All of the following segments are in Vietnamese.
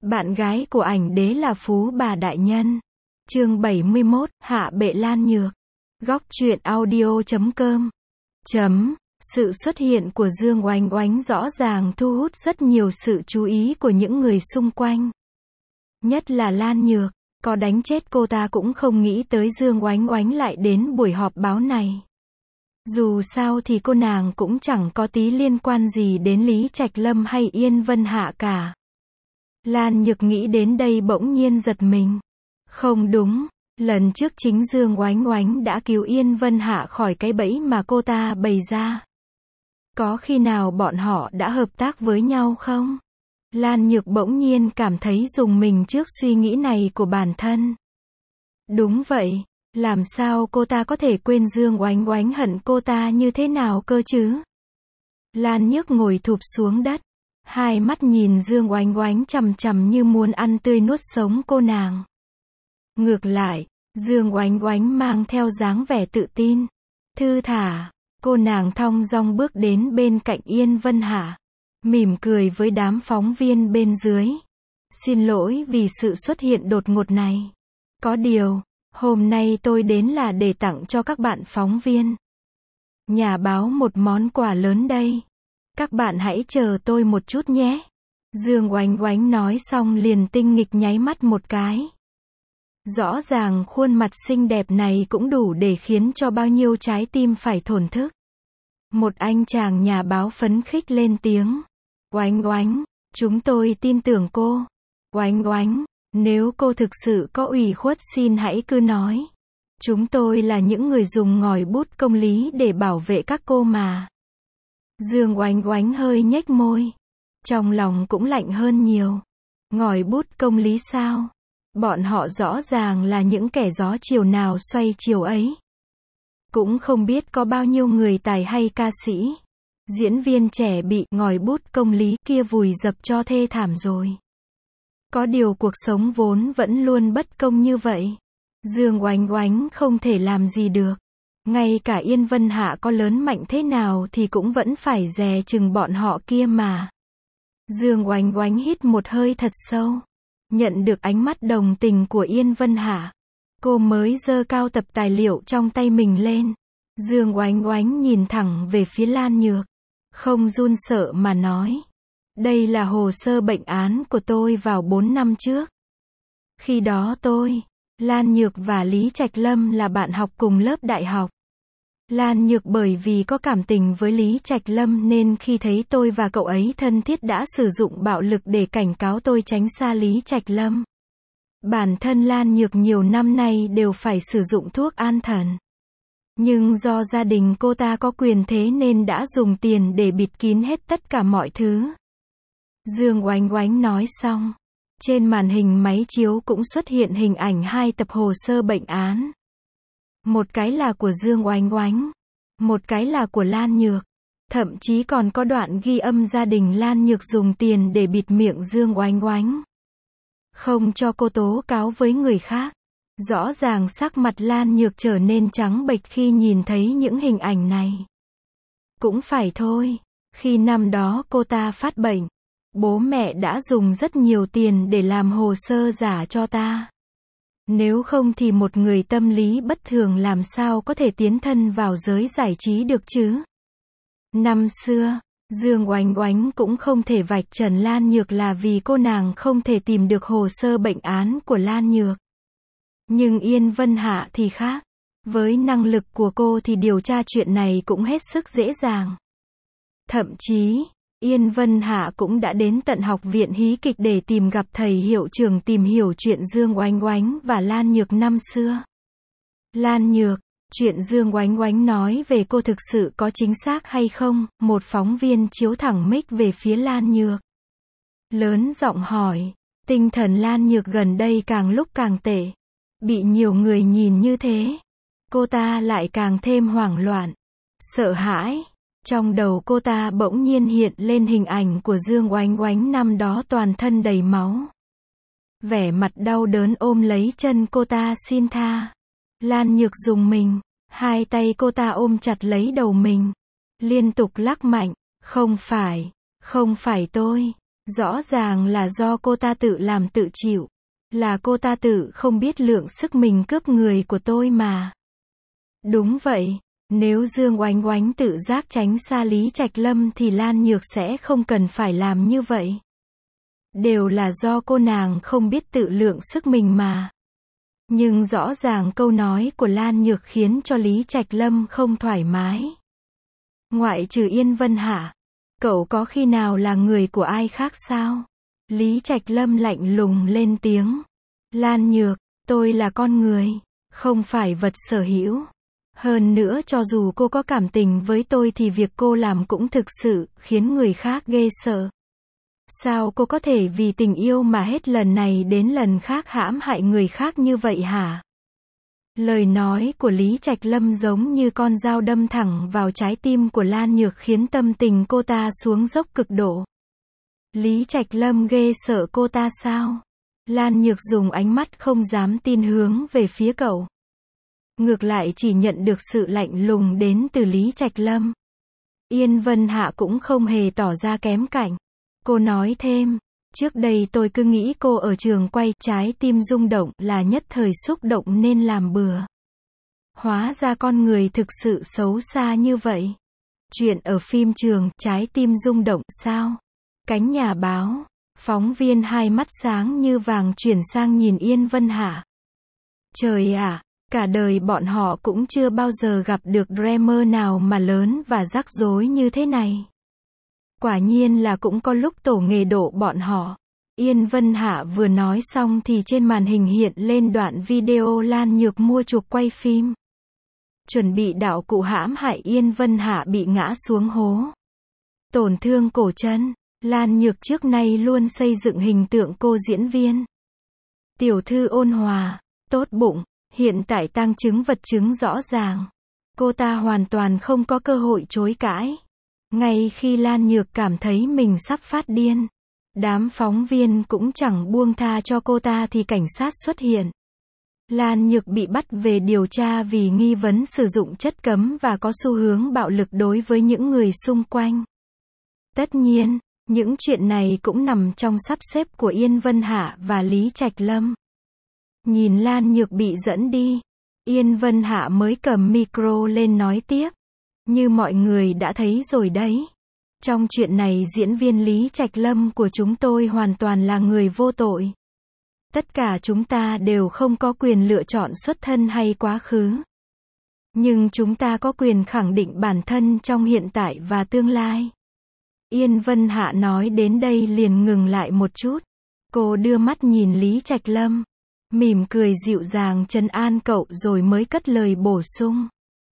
Bạn gái của ảnh đế là Phú Bà Đại Nhân. Chương 71, Hạ bệ Lan Nhược. Góc truyện audio.com. Sự xuất hiện của Dương Oánh Oánh rõ ràng thu hút rất nhiều sự chú ý của những người xung quanh. Nhất là Lan Nhược, có đánh chết cô ta cũng không nghĩ tới Dương Oánh Oánh lại đến buổi họp báo này. Dù sao thì cô nàng cũng chẳng có tí liên quan gì đến Lý Trạch Lâm hay Yên Vân Hạ cả. Lan Nhược nghĩ đến đây bỗng nhiên giật mình. Không đúng, lần trước chính Dương Oánh Oánh đã cứu Yên Vân Hạ khỏi cái bẫy mà cô ta bày ra. Có khi nào bọn họ đã hợp tác với nhau không? Lan Nhược bỗng nhiên cảm thấy rùng mình trước suy nghĩ này của bản thân. Đúng vậy, làm sao cô ta có thể quên Dương Oánh Oánh hận cô ta như thế nào cơ chứ? Lan Nhược ngồi thụp xuống đất, hai mắt nhìn Dương Oánh Oánh chằm chằm như muốn ăn tươi nuốt sống cô nàng. Ngược lại, Dương Oánh Oánh mang theo dáng vẻ tự tin, thư thả, cô nàng thong dong bước đến bên cạnh Yên Vân Hạ, mỉm cười với đám phóng viên bên dưới. Xin lỗi vì sự xuất hiện đột ngột này. Có điều, hôm nay tôi đến là để tặng cho các bạn phóng viên, nhà báo một món quà lớn đây. Các bạn hãy chờ tôi một chút nhé. Dương Oánh Oánh nói xong liền tinh nghịch nháy mắt một cái. Rõ ràng khuôn mặt xinh đẹp này cũng đủ để khiến cho bao nhiêu trái tim phải thổn thức. Một anh chàng nhà báo phấn khích lên tiếng. Oánh Oánh, chúng tôi tin tưởng cô. Oánh Oánh, nếu cô thực sự có ủy khuất xin hãy cứ nói. Chúng tôi là những người dùng ngòi bút công lý để bảo vệ các cô mà. Dương Oánh Oánh hơi nhếch môi. Trong lòng cũng lạnh hơn nhiều. Ngòi bút công lý sao? Bọn họ rõ ràng là những kẻ gió chiều nào xoay chiều ấy. Cũng không biết có bao nhiêu người tài hay ca sĩ, diễn viên trẻ bị ngòi bút công lý kia vùi dập cho thê thảm rồi. Có điều cuộc sống vốn vẫn luôn bất công như vậy. Dương Oánh Oánh không thể làm gì được. Ngay cả Yên Vân Hạ có lớn mạnh thế nào thì cũng vẫn phải dè chừng bọn họ kia mà. Dương Oánh Oánh hít một hơi thật sâu. Nhận được ánh mắt đồng tình của Yên Vân Hạ, cô mới giơ cao tập tài liệu trong tay mình lên. Dương Oánh Oánh nhìn thẳng về phía Lan Nhược, không run sợ mà nói. Đây là hồ sơ bệnh án của tôi vào 4 năm trước. Khi đó tôi, Lan Nhược và Lý Trạch Lâm là bạn học cùng lớp đại học. Lan Nhược bởi vì có cảm tình với Lý Trạch Lâm nên khi thấy tôi và cậu ấy thân thiết đã sử dụng bạo lực để cảnh cáo tôi tránh xa Lý Trạch Lâm. Bản thân Lan Nhược nhiều năm nay đều phải sử dụng thuốc an thần. Nhưng do gia đình cô ta có quyền thế nên đã dùng tiền để bịt kín hết tất cả mọi thứ. Dương Oánh Oánh nói xong. Trên màn hình máy chiếu cũng xuất hiện hình ảnh hai tập hồ sơ bệnh án. Một cái là của Dương Oánh Oánh, một cái là của Lan Nhược. Thậm chí còn có đoạn ghi âm gia đình Lan Nhược dùng tiền để bịt miệng Dương Oánh Oánh, không cho cô tố cáo với người khác. Rõ ràng sắc mặt Lan Nhược trở nên trắng bệch khi nhìn thấy những hình ảnh này. Cũng phải thôi, khi năm đó cô ta phát bệnh, bố mẹ đã dùng rất nhiều tiền để làm hồ sơ giả cho ta. Nếu không thì một người tâm lý bất thường làm sao có thể tiến thân vào giới giải trí được chứ? Năm xưa, Dương Oánh Oánh cũng không thể vạch trần Lan Nhược là vì cô nàng không thể tìm được hồ sơ bệnh án của Lan Nhược. Nhưng Yên Vân Hạ thì khác. Với năng lực của cô thì điều tra chuyện này cũng hết sức dễ dàng. Thậm chí, Yên Vân Hạ cũng đã đến tận học viện hí kịch để tìm gặp thầy hiệu trưởng tìm hiểu chuyện Dương Oánh Oánh và Lan Nhược năm xưa. Lan Nhược, chuyện Dương Oánh Oánh nói về cô thực sự có chính xác hay không? Một phóng viên chiếu thẳng mic về phía Lan Nhược, lớn giọng hỏi. Tinh thần Lan Nhược gần đây càng lúc càng tệ. Bị nhiều người nhìn như thế, cô ta lại càng thêm hoảng loạn, sợ hãi. Trong đầu cô ta bỗng nhiên hiện lên hình ảnh của Dương Oánh Oánh năm đó toàn thân đầy máu, vẻ mặt đau đớn ôm lấy chân cô ta xin tha. Lan Nhược rùng mình, hai tay cô ta ôm chặt lấy đầu mình, liên tục lắc mạnh. Không phải tôi, Rõ ràng là do cô ta tự làm tự chịu. Là cô ta tự không biết lượng sức mình cướp người của tôi mà. Đúng vậy, nếu Dương Oánh Oánh tự giác tránh xa Lý Trạch Lâm thì Lan Nhược sẽ không cần phải làm như vậy. Đều là do cô nàng không biết tự lượng sức mình mà. Nhưng rõ ràng câu nói của Lan Nhược khiến cho Lý Trạch Lâm không thoải mái. Ngoại trừ Yên Vân Hạ, cậu có khi nào là người của ai khác sao? Lý Trạch Lâm lạnh lùng lên tiếng. Lan Nhược, tôi là con người, không phải vật sở hữu. Hơn nữa cho dù cô có cảm tình với tôi thì việc cô làm cũng thực sự khiến người khác ghê sợ. Sao cô có thể vì tình yêu mà hết lần này đến lần khác hãm hại người khác như vậy hả? Lời nói của Lý Trạch Lâm giống như con dao đâm thẳng vào trái tim của Lan Nhược khiến tâm tình cô ta xuống dốc cực độ. Lý Trạch Lâm ghê sợ cô ta sao? Lan Nhược dùng ánh mắt không dám tin hướng về phía cậu. Ngược lại chỉ nhận được sự lạnh lùng đến từ Lý Trạch Lâm. Yên Vân Hạ cũng không hề tỏ ra kém cạnh. Cô nói thêm, trước đây tôi cứ nghĩ cô ở trường quay, trái tim rung động là nhất thời xúc động nên làm bừa. Hóa ra con người thực sự xấu xa như vậy. Chuyện ở phim trường, trái tim rung động sao? Cánh nhà báo, phóng viên hai mắt sáng như vàng chuyển sang nhìn Yên Vân Hạ. Trời ạ, cả đời bọn họ cũng chưa bao giờ gặp được dreamer nào mà lớn và rắc rối như thế này. Quả nhiên là cũng có lúc tổ nghề độ bọn họ. Yên Vân Hạ vừa nói xong thì trên màn hình hiện lên đoạn video Lan Nhược mua chuộc quay phim. Chuẩn bị đạo cụ hãm hại Yên Vân Hạ bị ngã xuống hố. Tổn thương cổ chân. Lan Nhược trước nay luôn xây dựng hình tượng cô diễn viên. Tiểu thư ôn hòa, tốt bụng, hiện tại tang chứng vật chứng rõ ràng. Cô ta hoàn toàn không có cơ hội chối cãi. Ngay khi Lan Nhược cảm thấy mình sắp phát điên, đám phóng viên cũng chẳng buông tha cho cô ta thì cảnh sát xuất hiện. Lan Nhược bị bắt về điều tra vì nghi vấn sử dụng chất cấm và có xu hướng bạo lực đối với những người xung quanh. Tất nhiên, những chuyện này cũng nằm trong sắp xếp của Yên Vân Hạ và Lý Trạch Lâm. Nhìn Lan Nhược bị dẫn đi, Yên Vân Hạ mới cầm micro lên nói tiếp. Như mọi người đã thấy rồi đấy. Trong chuyện này diễn viên Lý Trạch Lâm của chúng tôi hoàn toàn là người vô tội. Tất cả chúng ta đều không có quyền lựa chọn xuất thân hay quá khứ. Nhưng chúng ta có quyền khẳng định bản thân trong hiện tại và tương lai. Yên Vân Hạ nói đến đây liền ngừng lại một chút. Cô đưa mắt nhìn Lý Trạch Lâm, mỉm cười dịu dàng trấn an cậu rồi mới cất lời bổ sung.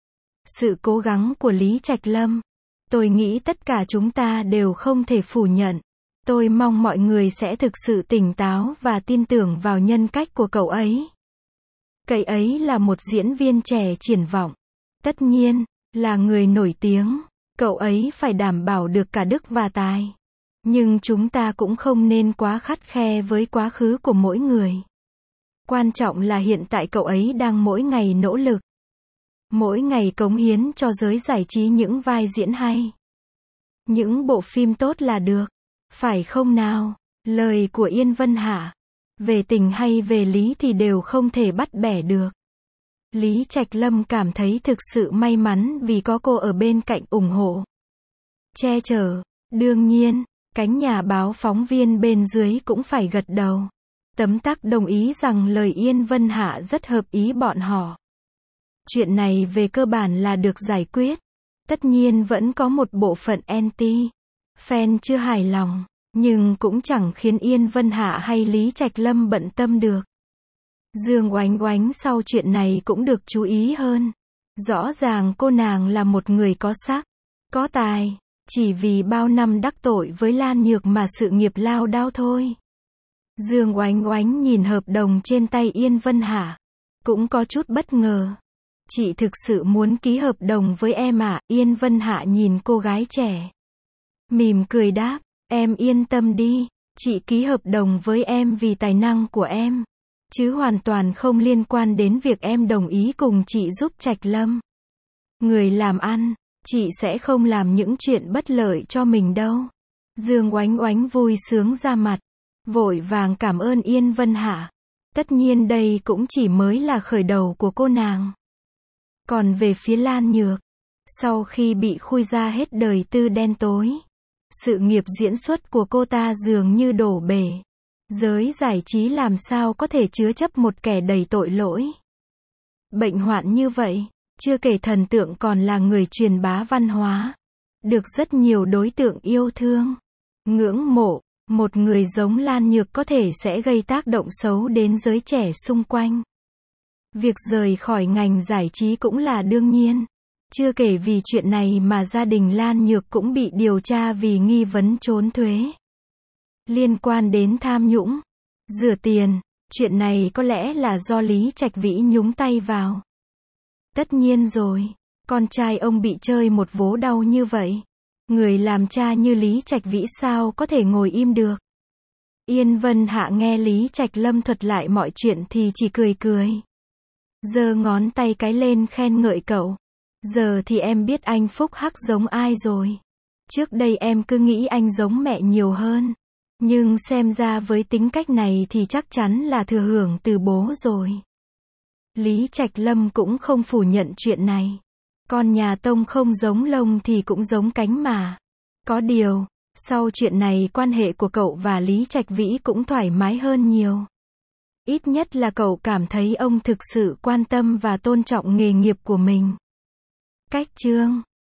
Sự cố gắng của Lý Trạch Lâm, tôi nghĩ tất cả chúng ta đều không thể phủ nhận. Tôi mong mọi người sẽ thực sự tỉnh táo và tin tưởng vào nhân cách của cậu ấy. Cậu ấy là một diễn viên trẻ triển vọng. Tất nhiên, là người nổi tiếng, cậu ấy phải đảm bảo được cả đức và tài. Nhưng chúng ta cũng không nên quá khắt khe với quá khứ của mỗi người. Quan trọng là hiện tại cậu ấy đang mỗi ngày nỗ lực. Mỗi ngày cống hiến cho giới giải trí những vai diễn hay. Những bộ phim tốt là được. Phải không nào? Lời của Yên Vân Hạ. Về tình hay về lý thì đều không thể bắt bẻ được. Lý Trạch Lâm cảm thấy thực sự may mắn vì có cô ở bên cạnh ủng hộ. Che chở. Đương nhiên, cánh nhà báo phóng viên bên dưới cũng phải gật đầu. Tấm tắc đồng ý rằng lời Yên Vân Hạ rất hợp ý bọn họ. Chuyện này về cơ bản là được giải quyết. Tất nhiên vẫn có một bộ phận anti fan chưa hài lòng, nhưng cũng chẳng khiến Yên Vân Hạ hay Lý Trạch Lâm bận tâm được. Dương Oánh Oánh sau chuyện này cũng được chú ý hơn. Rõ ràng cô nàng là một người có sắc, có tài, chỉ vì bao năm đắc tội với Lan Nhược mà sự nghiệp lao đao thôi. Dương Oánh Oánh nhìn hợp đồng trên tay Yên Vân Hạ, cũng có chút bất ngờ. Chị thực sự muốn ký hợp đồng với em à? Yên Vân Hạ nhìn cô gái trẻ, mỉm cười đáp, em yên tâm đi, chị ký hợp đồng với em vì tài năng của em, chứ hoàn toàn không liên quan đến việc em đồng ý cùng chị giúp Trạch Lâm. Người làm ăn, chị sẽ không làm những chuyện bất lợi cho mình đâu. Dương Oánh Oánh vui sướng ra mặt, vội vàng cảm ơn Yên Vân Hạ. Tất nhiên đây cũng chỉ mới là khởi đầu của cô nàng. Còn về phía Lan Nhược, sau khi bị khui ra hết đời tư đen tối, sự nghiệp diễn xuất của cô ta dường như đổ bể. Giới giải trí làm sao có thể chứa chấp một kẻ đầy tội lỗi. Bệnh hoạn như vậy, chưa kể thần tượng còn là người truyền bá văn hóa, được rất nhiều đối tượng yêu thương, ngưỡng mộ. Một người giống Lan Nhược có thể sẽ gây tác động xấu đến giới trẻ xung quanh. Việc rời khỏi ngành giải trí cũng là đương nhiên. Chưa kể vì chuyện này mà gia đình Lan Nhược cũng bị điều tra vì nghi vấn trốn thuế. Liên quan đến tham nhũng, rửa tiền, chuyện này có lẽ là do Lý Trạch Vĩ nhúng tay vào. Tất nhiên rồi, con trai ông bị chơi một vố đau như vậy. Người làm cha như Lý Trạch Vĩ sao có thể ngồi im được. Yên Vân Hạ nghe Lý Trạch Lâm thuật lại mọi chuyện thì chỉ cười cười. Giơ ngón tay cái lên khen ngợi cậu. Giờ thì em biết anh Phúc Hắc giống ai rồi. Trước đây em cứ nghĩ anh giống mẹ nhiều hơn. Nhưng xem ra với tính cách này thì chắc chắn là thừa hưởng từ bố rồi. Lý Trạch Lâm cũng không phủ nhận chuyện này. Con nhà Tông không giống lông thì cũng giống cánh mà. Có điều, sau chuyện này quan hệ của cậu và Lý Trạch Vĩ cũng thoải mái hơn nhiều. Ít nhất là cậu cảm thấy ông thực sự quan tâm và tôn trọng nghề nghiệp của mình. Cách chương